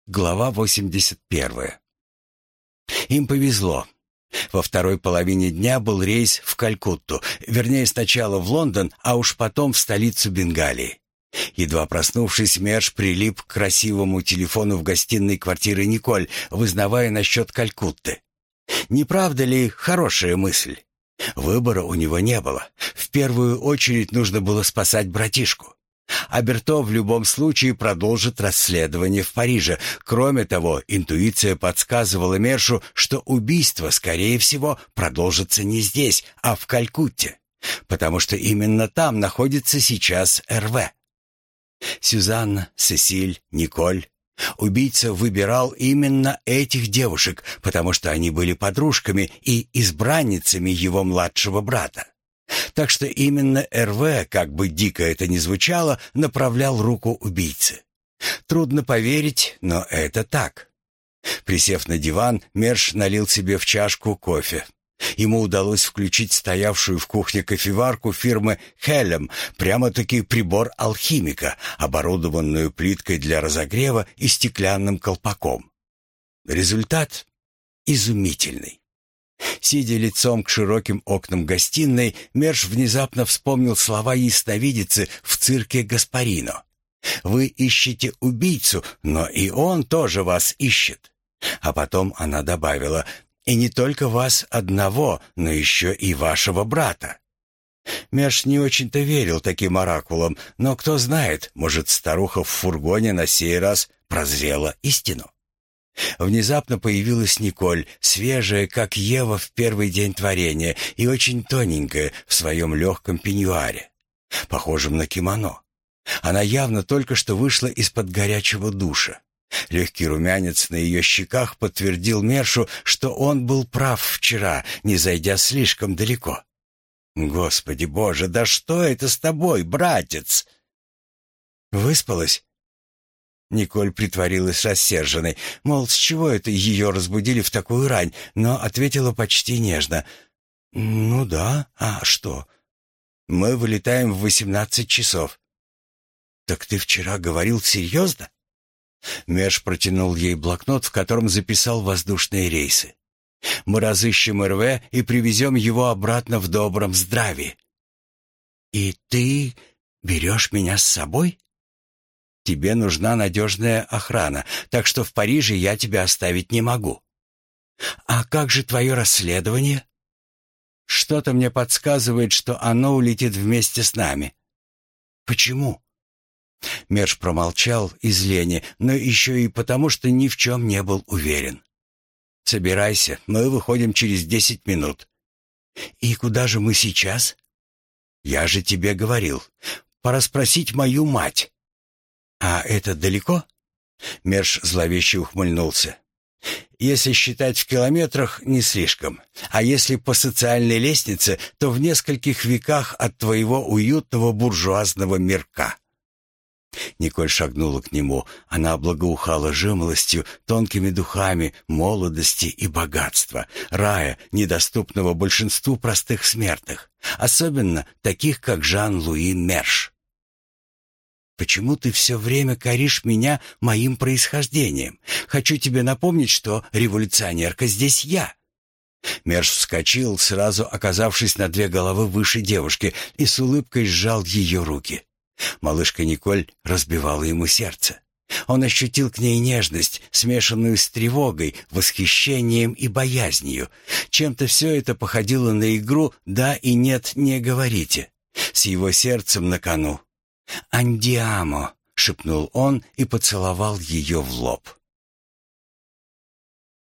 Глава 81. Им повезло. Во второй половине дня был рейс в Калькутту, вернее, сначала в Лондон, а уж потом в столицу Бенгалии. Едва проснувшись, Мерш прилип к красивому телефону в гостиной квартиры Николь, вызнавая насчет Калькутты. Не правда ли хорошая мысль? Выбора у него не было. В первую очередь нужно было спасать братишку. А Берто в любом случае продолжит расследование в Париже. Кроме того, интуиция подсказывала Мершу, что убийство, скорее всего, продолжится не здесь, а в Калькутте, потому что именно там находится сейчас РВ. Сюзанна, Сесиль, Николь. Убийца выбирал именно этих девушек, потому что они были подружками и избранницами его младшего брата. Так что именно РВ, как бы дико это ни звучало, направлял руку убийцы. Трудно поверить, но это так. Присев на диван, Мерш налил себе в чашку кофе. Ему удалось включить стоявшую в кухне кофеварку фирмы «Хелем», прямо-таки прибор алхимика, оборудованную плиткой для разогрева и стеклянным колпаком. Результат изумительный. Сидя лицом к широким окнам гостиной, Мерш внезапно вспомнил слова ясновидицы в цирке Гаспарино. «Вы ищете убийцу, но и он тоже вас ищет». А потом она добавила: «И не только вас одного, но еще и вашего брата». Мерш не очень-то верил таким оракулам, но кто знает, может, старуха в фургоне на сей раз прозрела истину. Внезапно появилась Николь, свежая, как Ева в первый день творения, и очень тоненькая в своем легком пеньюаре, похожем на кимоно. Она явно только что вышла из-под горячего душа. Легкий румянец на ее щеках подтвердил Мершу, что он был прав вчера, не зайдя слишком далеко. «Господи Боже, да что это с тобой, братец?» «Выспалась?» Николь притворилась рассерженной, мол, с чего это ее разбудили в такую рань, но ответила почти нежно. «Ну да, а что? Мы вылетаем в 18 часов». «Так ты вчера говорил серьезно?» Мерш протянул ей блокнот, в котором записал воздушные рейсы. «Мы разыщем РВ и привезем его обратно в добром здравии». «И ты берешь меня с собой?» «Тебе нужна надежная охрана, так что в Париже я тебя оставить не могу». «А как же твое расследование?» «Что-то мне подсказывает, что оно улетит вместе с нами». «Почему?» Мерш промолчал из лени, но еще и потому, что ни в чем не был уверен. «Собирайся, мы выходим через 10 минут». «И куда же мы сейчас?» «Я же тебе говорил. Пора спросить мою мать». «А это далеко?» Мерш зловеще ухмыльнулся. «Если считать в километрах, не слишком. А если по социальной лестнице, то в нескольких веках от твоего уютного буржуазного мирка». Николь шагнула к нему. Она благоухала жимолостью, тонкими духами молодости и богатства, рая, недоступного большинству простых смертных, особенно таких, как Жан-Луи Мерш. «Почему ты все время коришь меня моим происхождением? Хочу тебе напомнить, что революционерка здесь я». Мерш вскочил, сразу оказавшись на 2 головы выше девушки, и с улыбкой сжал ее руки. Малышка Николь разбивала ему сердце. Он ощутил к ней нежность, смешанную с тревогой, восхищением и боязнью. Чем-то все это походило на игру «да» и «нет, не говорите», с его сердцем на кону. «Андиамо», — шепнул он и поцеловал ее в лоб.